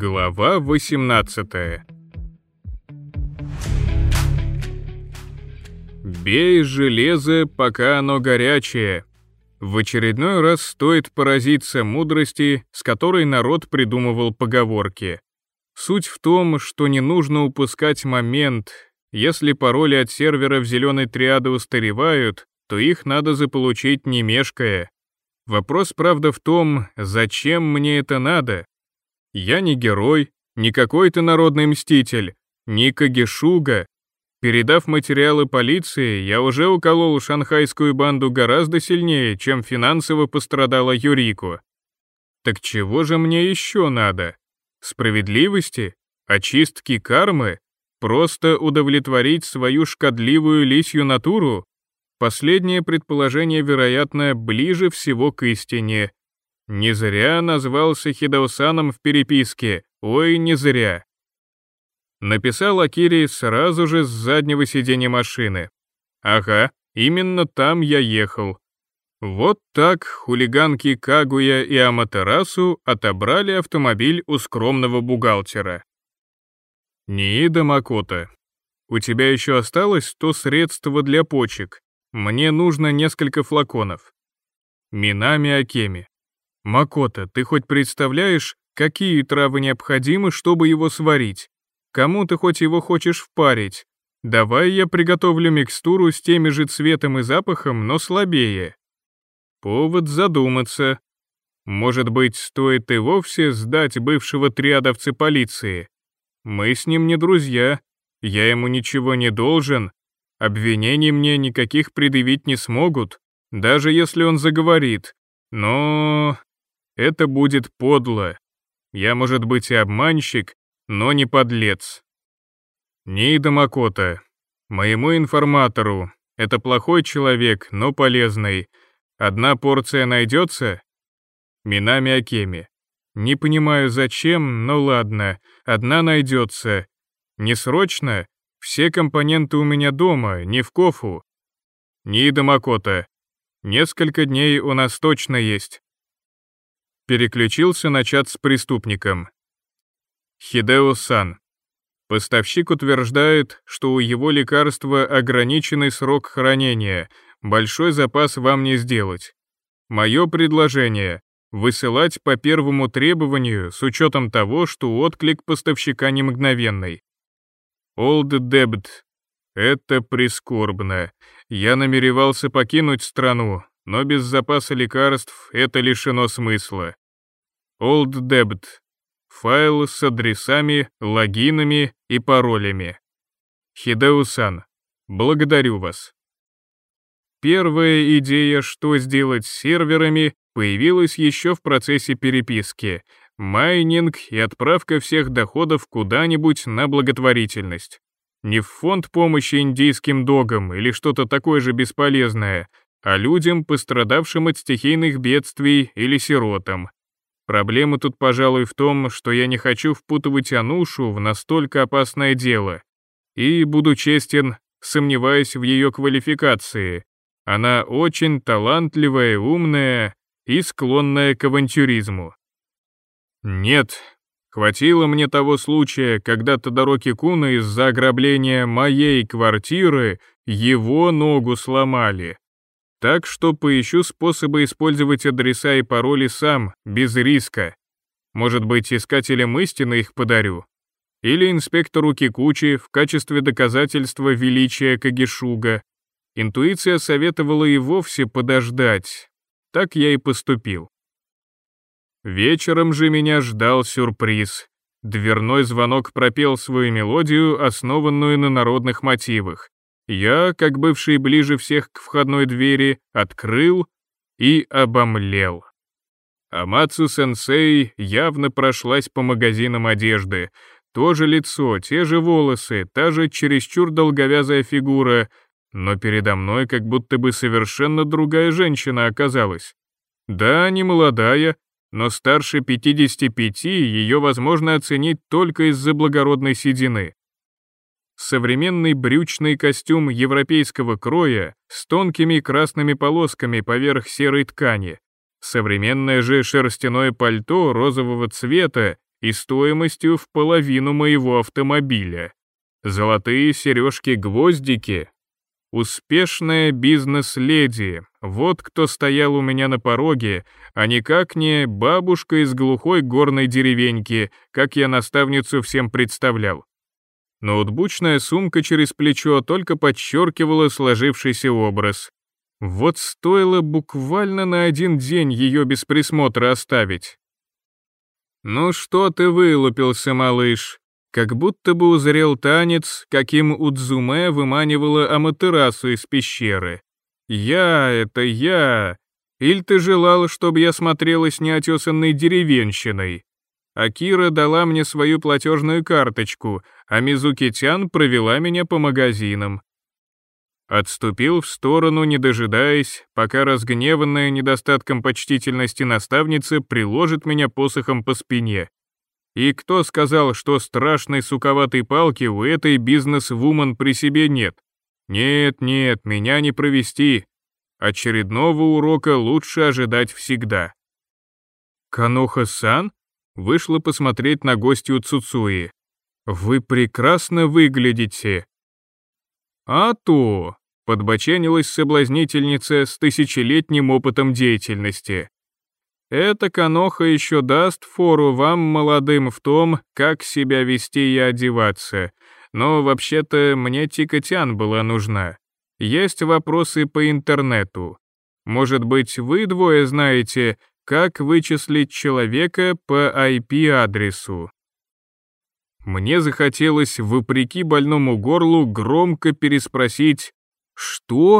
Глава 18. Бей железо, пока оно горячее. В очередной раз стоит поразиться мудрости, с которой народ придумывал поговорки. Суть в том, что не нужно упускать момент. Если пароли от сервера в зеленой триады устаревают, то их надо заполучить не мешкая. Вопрос, правда, в том, зачем мне это надо? Я не герой, не какой-то народный мститель, не Кагешуга. Передав материалы полиции, я уже уколол шанхайскую банду гораздо сильнее, чем финансово пострадала Юрико. Так чего же мне еще надо? Справедливости? Очистки кармы? Просто удовлетворить свою шкодливую лисью натуру? Последнее предположение, вероятно, ближе всего к истине. Не зря назвался Хидэо-саном в переписке, ой, не зря. Написал Акире сразу же с заднего сиденья машины. Ага, именно там я ехал. Вот так хулиганки Кагуя и Аматерасу отобрали автомобиль у скромного бухгалтера. Ниида Макото, у тебя еще осталось то средство для почек. Мне нужно несколько флаконов. Минами Акеми. Макото, ты хоть представляешь, какие травы необходимы, чтобы его сварить? Кому ты хоть его хочешь впарить? Давай я приготовлю микстуру с теми же цветом и запахом, но слабее. Повод задуматься. Может быть, стоит и вовсе сдать бывшего триадовца полиции? Мы с ним не друзья, я ему ничего не должен, обвинений мне никаких предъявить не смогут, даже если он заговорит. Но это будет подло. Я, может быть, и обманщик, но не подлец. Ниида Макото, моему информатору, это плохой человек, но полезный. Одна порция найдется? Минами Акеми. Не понимаю зачем, но ладно, одна найдется. Не срочно? Все компоненты у меня дома, не в Кофу. Ниида Макото. Несколько дней у нас точно есть. Переключился на чат с преступником. Хидэо-сан. Поставщик утверждает, что у его лекарства ограниченный срок хранения, большой запас вам не сделать. Мое предложение — высылать по первому требованию с учетом того, что отклик поставщика не мгновенный. Old Debt. Это прискорбно. Я намеревался покинуть страну, но без запаса лекарств это лишено смысла. Old Debt. Файл с адресами, логинами и паролями. Хидэо-сан, благодарю вас. Первая идея, что сделать с серверами, появилась еще в процессе переписки. Майнинг и отправка всех доходов куда-нибудь на благотворительность. Не в фонд помощи индийским догам или что-то такое же бесполезное, а людям, пострадавшим от стихийных бедствий или сиротам. Проблема тут, пожалуй, в том, что я не хочу впутывать Анушу в настолько опасное дело. И, буду честен, сомневаюсь в ее квалификации. Она очень талантливая, умная и склонная к авантюризму. Нет, хватило мне того случая, когда Тодороки Куна из-за ограбления моей квартиры его ногу сломали. Так что поищу способы использовать адреса и пароли сам, без риска. Может быть, искателям истины их подарю? Или инспектору Кикучи в качестве доказательства величия Кагешуга. Интуиция советовала и вовсе подождать. Так я и поступил. Вечером же меня ждал сюрприз. Дверной звонок пропел свою мелодию, основанную на народных мотивах. Я, как бывший ближе всех к входной двери, открыл и обомлел. Амацу-сенсей явно прошлась по магазинам одежды. То же лицо, те же волосы, та же чересчур долговязая фигура, но передо мной как будто бы совершенно другая женщина оказалась. Да, не молодая, но старше 55 ее возможно оценить только из-за благородной седины. Современный брючный костюм европейского кроя с тонкими красными полосками поверх серой ткани, современное же шерстяное пальто розового цвета и стоимостью в половину моего автомобиля. Золотые сережки-гвоздики. Успешная бизнес-леди, вот кто стоял у меня на пороге, а никак не бабушка из глухой горной деревеньки, как я наставницу всем представлял. Ноутбучная сумка через плечо только подчеркивала сложившийся образ. Вот стоило буквально на один день ее без присмотра оставить. «Ну что ты вылупился, малыш?» Как будто бы узрел танец, каким Удзуме выманивала Аматерасу из пещеры. Это я. Иль ты желала, чтобы я смотрелась неотесанной деревенщиной? Акира дала мне свою платежную карточку, а Мизуки-тян провела меня по магазинам. Отступил в сторону, не дожидаясь, пока разгневанная недостатком почтительности наставница приложит меня посохом по спине. И кто сказал, что страшной суковатой палки у этой бизнес-вумен при себе нет? Нет, меня не провести. Очередного урока лучше ожидать всегда. Каноха-сан вышла посмотреть на гостью Цуцуи. Вы прекрасно выглядите. А то, подбоченилась соблазнительница с тысячелетним опытом деятельности. Эта Каноха еще даст фору вам, молодым, в том, как себя вести и одеваться. Но вообще-то мне Тика-тян была нужна. Есть вопросы по интернету. Может быть, вы двое знаете, как вычислить человека по IP-адресу? Мне захотелось, вопреки больному горлу, громко переспросить «Что?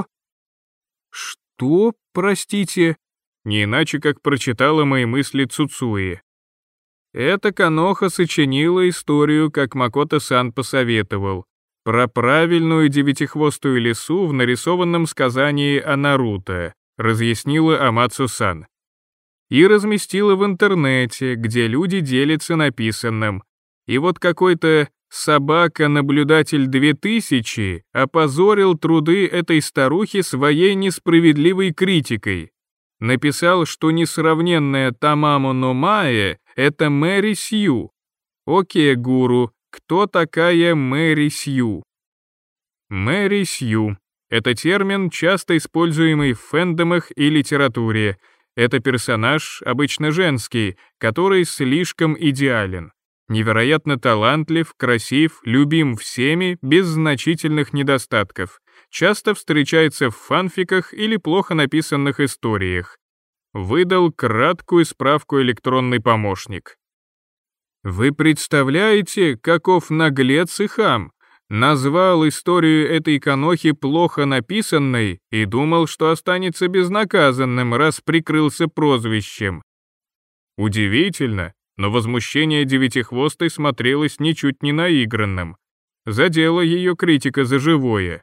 Что, простите?» Не иначе, как прочитала мои мысли Цуцуи. Эта Каноха сочинила историю, как Макото-сан посоветовал, про правильную девятихвостую лису в нарисованном сказании о Наруто, разъяснила Амацу-сан. И разместила в интернете, где люди делятся написанным. И вот какой-то собака-наблюдатель 2000 опозорил труды этой старухи своей несправедливой критикой. Написал, что несравненная Тамамо но Mae — это Мэри Сью. Окей, гуру, кто такая Мэри Сью? Мэри Сью — это термин, часто используемый в фэндомах и литературе. Это персонаж, обычно женский, который слишком идеален. Невероятно талантлив, красив, любим всеми, без значительных недостатков. Часто встречается в фанфиках или плохо написанных историях. Выдал краткую справку электронный помощник. Вы представляете, каков наглец и хам? Назвал историю этой Канохи плохо написанной и думал, что останется безнаказанным, раз прикрылся прозвищем. Удивительно, но возмущение девятихвостой смотрелось ничуть не наигранным. Задела ее критика за живое.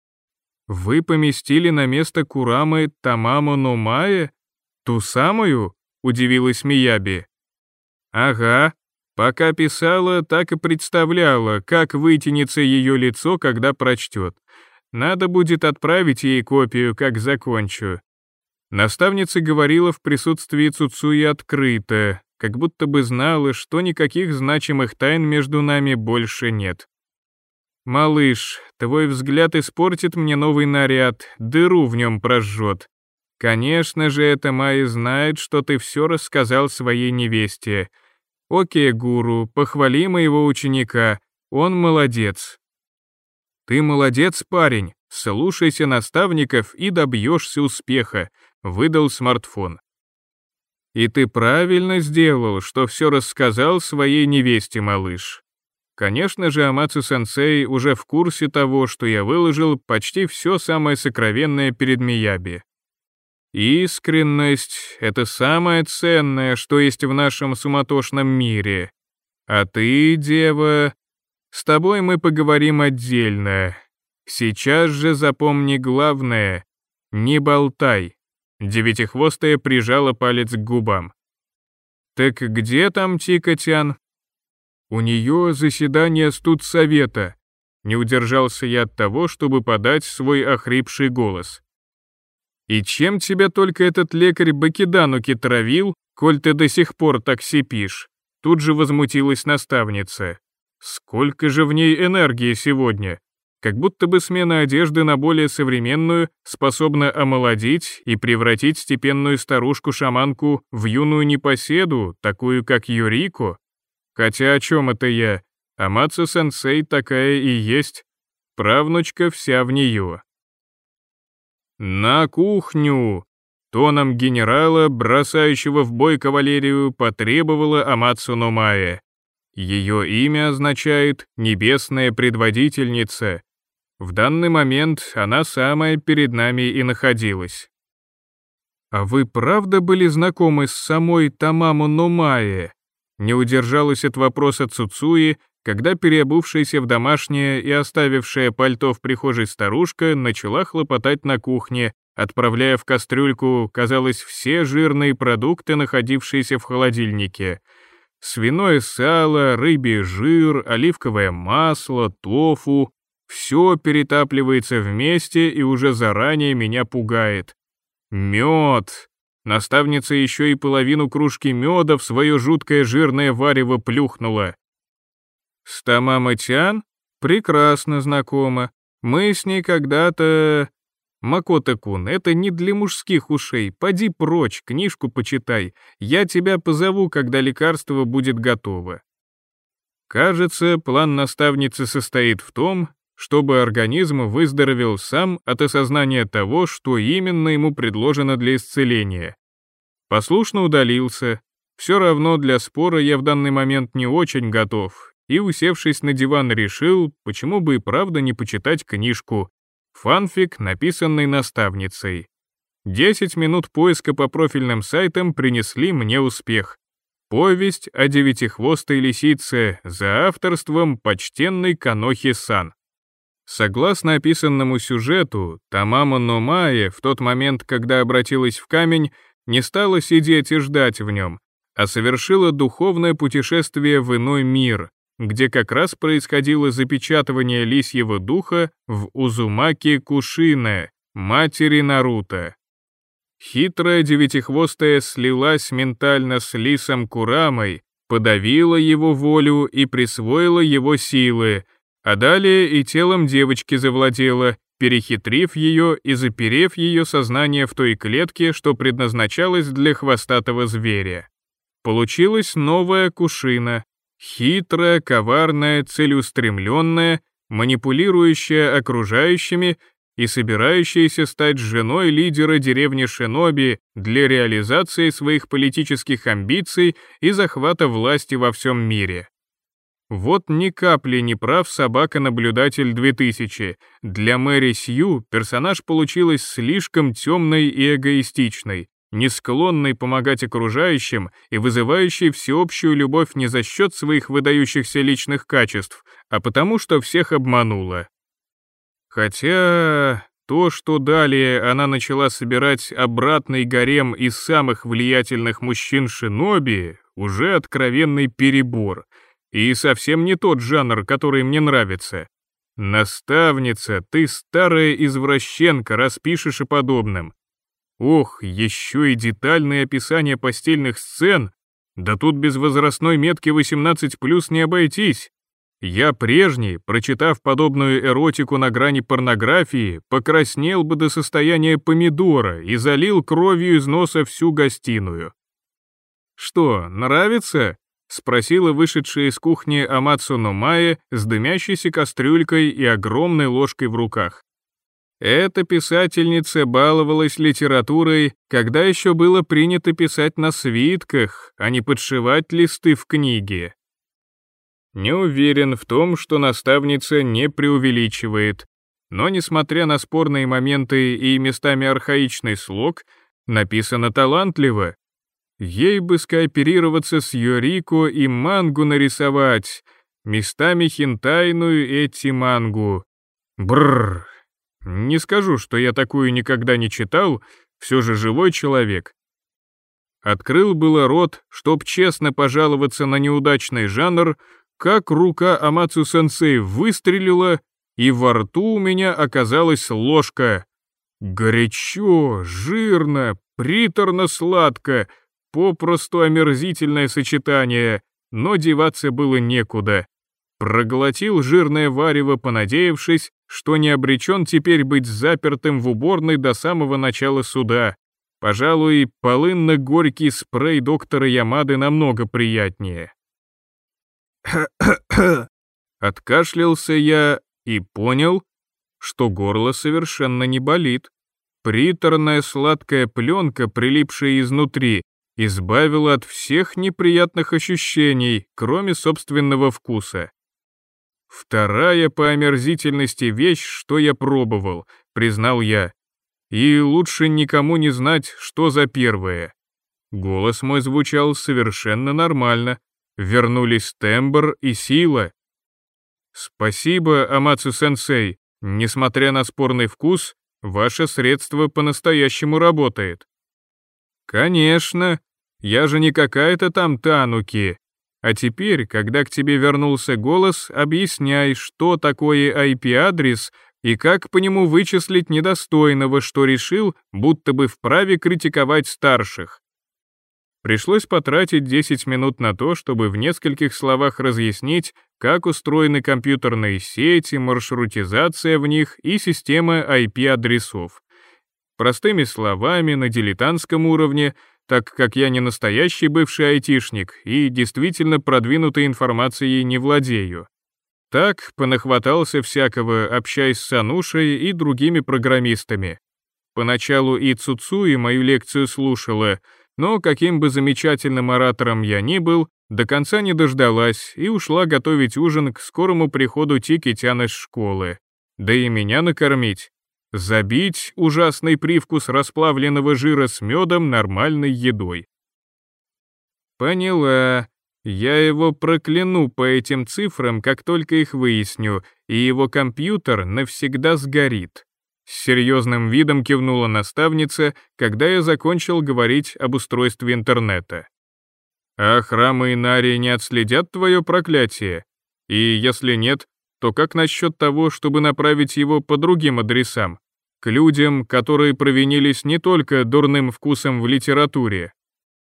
Вы поместили на место Курамы Тамамо но Mae? Ту самую? Удивилась Мияби. Ага, пока писала, так и представляла, как вытянется ее лицо, когда прочтет. Надо будет отправить ей копию, как закончу. Наставница говорила в присутствии Цуцуи открыто, как будто бы знала, что никаких значимых тайн между нами больше нет. «Малыш, твой взгляд испортит мне новый наряд, дыру в нем прожжет. Конечно же, эта Майя знает, что ты все рассказал своей невесте. Окей, гуру, похвали моего ученика, он молодец». «Ты молодец, парень, слушайся наставников и добьешься успеха», — выдал смартфон. «И ты правильно сделал, что все рассказал своей невесте, малыш. Конечно же, Амацу-сенсей уже в курсе того, что я выложил почти все самое сокровенное перед Мияби. Искренность — это самое ценное, что есть в нашем суматошном мире. А ты, дева, с тобой мы поговорим отдельно. Сейчас же запомни главное — не болтай». Девятихвостая прижала палец к губам. «Так где там Тика-тян?» «У нее заседание студсовета», — не удержался я от того, чтобы подать свой охрипший голос. «И чем тебя только этот лекарь Бакидануки травил, коль ты до сих пор так сипишь? Тут же возмутилась наставница. Сколько же в ней энергии сегодня! Как будто бы смена одежды на более современную способна омолодить и превратить степенную старушку-шаманку в юную непоседу, такую как Юрико. Хотя о чем это я? Амацу-сенсей такая и есть. Правнучка вся в нее. «На кухню!» Тоном генерала, бросающего в бой кавалерию, потребовала Амацу Номае. Ее имя означает «небесная предводительница». В данный момент она самая перед нами и находилась. «А вы правда были знакомы с самой Тамамо Номае?» Не удержалась от вопроса Цуцуи, когда переобувшаяся в домашнее и оставившая пальто в прихожей старушка начала хлопотать на кухне, отправляя в кастрюльку, казалось, все жирные продукты, находившиеся в холодильнике. Свиное сало, рыбий жир, оливковое масло, тофу. Все перетапливается вместе и уже заранее меня пугает. Мед. Наставница еще и половину кружки меда в свое жуткое жирное варево плюхнула. С Тамамо-тян? Прекрасно знакома. Мы с ней когда-то... Макото-кун, это не для мужских ушей. Поди прочь, книжку почитай. Я тебя позову, когда лекарство будет готово. Кажется, план наставницы состоит в том, чтобы организм выздоровел сам от осознания того, что именно ему предложено для исцеления. Послушно удалился. Все равно для спора я в данный момент не очень готов, и, усевшись на диван, решил, почему бы и правда не почитать книжку. Фанфик, написанный наставницей. 10 минут поиска по профильным сайтам принесли мне успех. Повесть о девятихвостой лисице за авторством почтенной Канохи-сан. Согласно описанному сюжету, Тамамо Номае в тот момент, когда обратилась в камень, не стала сидеть и ждать в нем, а совершила духовное путешествие в иной мир, где как раз происходило запечатывание лисьего духа в Узумаки Кушине, матери Наруто. Хитрая девятихвостая слилась ментально с лисом Курамой, подавила его волю и присвоила его силы, а далее и телом девочки завладела, перехитрив ее и заперев ее сознание в той клетке, что предназначалось для хвостатого зверя. Получилась новая Кушина, хитрая, коварная, целеустремленная, манипулирующая окружающими и собирающаяся стать женой лидера деревни Шиноби для реализации своих политических амбиций и захвата власти во всем мире. Вот ни капли не прав собака-наблюдатель 2000. Для Мэри Сью персонаж получилась слишком темной и эгоистичной, не склонной помогать окружающим и вызывающей всеобщую любовь не за счет своих выдающихся личных качеств, а потому что всех обманула. Хотя то, что далее она начала собирать обратный гарем из самых влиятельных мужчин Шиноби, уже откровенный перебор. И совсем не тот жанр, который мне нравится. Наставница, ты старая извращенка, распишешь о подобном. Ох, еще и детальные описания постельных сцен. Да тут без возрастной метки 18+ не обойтись. Я прежний, прочитав подобную эротику на грани порнографии, покраснел бы до состояния помидора и залил кровью из носа всю гостиную. Что, нравится? Спросила вышедшая из кухни Амацу Номае с дымящейся кастрюлькой и огромной ложкой в руках. Эта писательница баловалась литературой, когда еще было принято писать на свитках, а не подшивать листы в книге. Не уверен в том, что наставница не преувеличивает, но, несмотря на спорные моменты и местами архаичный слог, написано талантливо. Ей бы скооперироваться с Юрико и мангу нарисовать, местами хентайную эти-мангу. Бррр. Не скажу, что я такую никогда не читал, все же живой человек. Открыл было рот, чтоб честно пожаловаться на неудачный жанр, как рука Амацу-сенсей выстрелила, и во рту у меня оказалась ложка. Горячо, жирно, приторно-сладко, попросту омерзительное сочетание, но деваться было некуда. Проглотил жирное варево, понадеявшись, что не обречен теперь быть запертым в уборной до самого начала суда. Пожалуй, полынно-горький спрей доктора Ямады намного приятнее. Откашлялся я и понял, что горло совершенно не болит. Приторная сладкая пленка, прилипшая изнутри, избавила от всех неприятных ощущений, кроме собственного вкуса. Вторая по омерзительности вещь, что я пробовал, признал я. И лучше никому не знать, что за первое. Голос мой звучал совершенно нормально. Вернулись тембр и сила. Спасибо, Амацу-сенсей. Несмотря на спорный вкус, ваше средство по-настоящему работает. Конечно, я же не какая-то там тануки. А теперь, когда к тебе вернулся голос, объясняй, что такое IP-адрес и как по нему вычислить недостойного, что решил, будто бы вправе критиковать старших. Пришлось потратить 10 минут на то, чтобы в нескольких словах разъяснить, как устроены компьютерные сети, маршрутизация в них и система IP-адресов. Простыми словами, на дилетантском уровне, так как я не настоящий бывший айтишник и действительно продвинутой информацией не владею. Так понахватался всякого, общаясь с Анушей и другими программистами. Поначалу и Цуцуи мою лекцию слушала, но каким бы замечательным оратором я ни был, до конца не дождалась и ушла готовить ужин к скорому приходу Тики-тян из школы. Да и меня накормить. Забить ужасный привкус расплавленного жира с медом нормальной едой. Поняла. Я его прокляну по этим цифрам, как только их выясню, и его компьютер навсегда сгорит. С серьезным видом кивнула наставница, когда я закончил говорить об устройстве интернета. А храмы Инари не отследят твое проклятие? И если нет, то как насчет того, чтобы направить его по другим адресам? К людям, которые провинились не только дурным вкусом в литературе.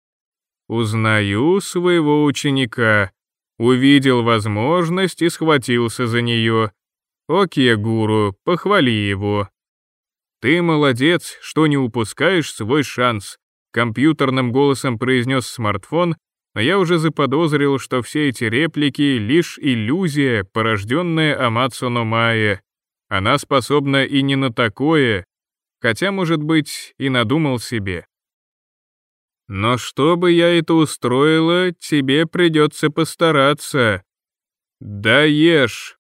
Узнаю своего ученика. Увидел возможность и схватился за нее. Окей, гуру, похвали его. Ты молодец, что не упускаешь свой шанс, компьютерным голосом произнес смартфон, но я уже заподозрил, что все эти реплики — лишь иллюзия, порожденная Амацу но Mae. Она способна и не на такое, хотя, может быть, и надумал себе. Но чтобы я это устроила, тебе придется постараться. Да ешь.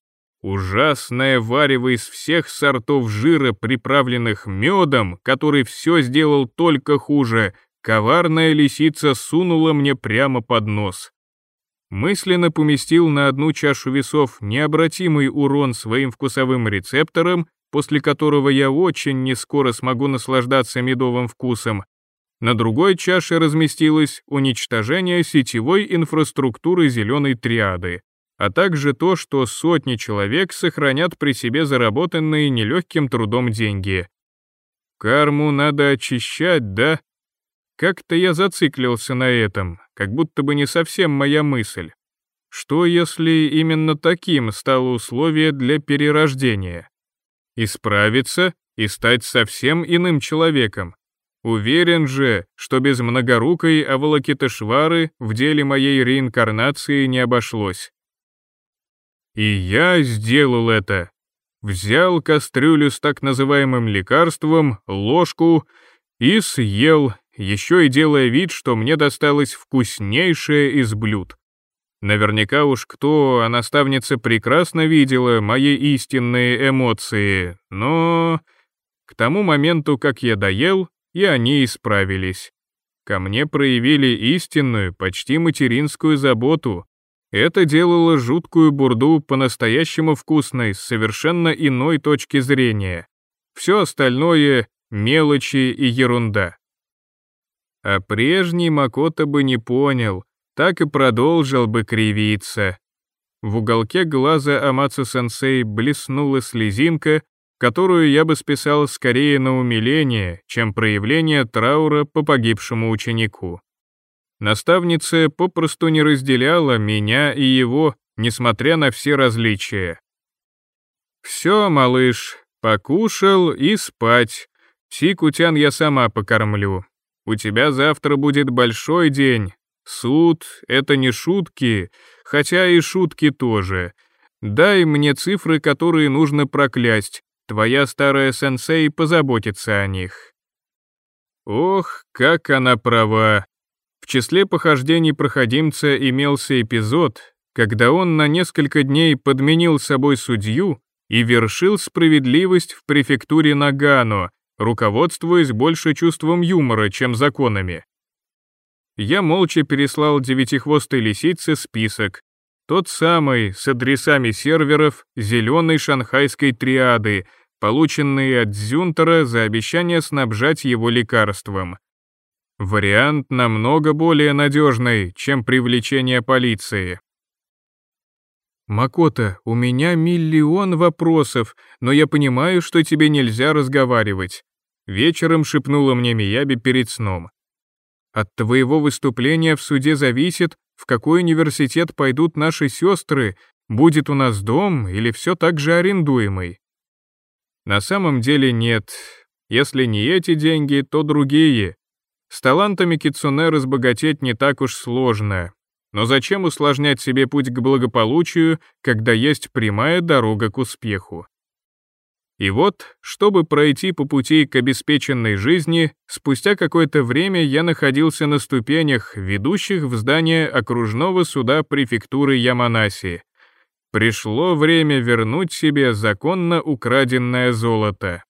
Ужасное варево из всех сортов жира, приправленных медом, который все сделал только хуже, коварная лисица сунула мне прямо под нос. Мысленно поместил на одну чашу весов необратимый урон своим вкусовым рецепторам, после которого я очень нескоро смогу наслаждаться медовым вкусом. На другой чаше разместилось уничтожение сетевой инфраструктуры зеленой триады, а также то, что сотни человек сохранят при себе заработанные нелегким трудом деньги. Карму надо очищать, да? Как-то я зациклился на этом, как будто бы не совсем моя мысль. Что если именно таким стало условие для перерождения? Исправиться и стать совсем иным человеком. Уверен же, что без многорукой Авалокитешвары в деле моей реинкарнации не обошлось. И я сделал это. Взял кастрюлю с так называемым лекарством, ложку и съел, еще и делая вид, что мне досталось вкуснейшее из блюд. Наверняка уж кто, а наставница прекрасно видела мои истинные эмоции, но к тому моменту, как я доел, и они исправились. Ко мне проявили истинную, почти материнскую заботу. Это делало жуткую бурду по-настоящему вкусной, с совершенно иной точки зрения. Все остальное — мелочи и ерунда. А прежний Макото бы не понял, так и продолжил бы кривиться. В уголке глаза Амацу-сенсей блеснула слезинка, которую я бы списал скорее на умиление, чем проявление траура по погибшему ученику. Наставница попросту не разделяла меня и его, несмотря на все различия. «Все, малыш, покушал и спать. Сикутян я сама покормлю. У тебя завтра будет большой день. Суд — это не шутки, хотя и шутки тоже. Дай мне цифры, которые нужно проклясть. Твоя старая сенсей позаботится о них». Ох, как она права. В числе похождений проходимца имелся эпизод, когда он на несколько дней подменил собой судью и вершил справедливость в префектуре Нагано, руководствуясь больше чувством юмора, чем законами. Я молча переслал девятихвостой лисице список, тот самый, с адресами серверов зеленой шанхайской триады, полученные от Зюнтера за обещание снабжать его лекарством. Вариант намного более надежный, чем привлечение полиции. «Макото, у меня миллион вопросов, но я понимаю, что тебе нельзя разговаривать», вечером шепнула мне Мияби перед сном. «От твоего выступления в суде зависит, в какой университет пойдут наши сестры, будет у нас дом или все так же арендуемый». На самом деле нет. Если не эти деньги, то другие. С талантами кицуне разбогатеть не так уж сложно. Но зачем усложнять себе путь к благополучию, когда есть прямая дорога к успеху? И вот, чтобы пройти по пути к обеспеченной жизни, спустя какое-то время я находился на ступенях, ведущих в здание окружного суда префектуры Яманаси. Пришло время вернуть себе законно украденное золото.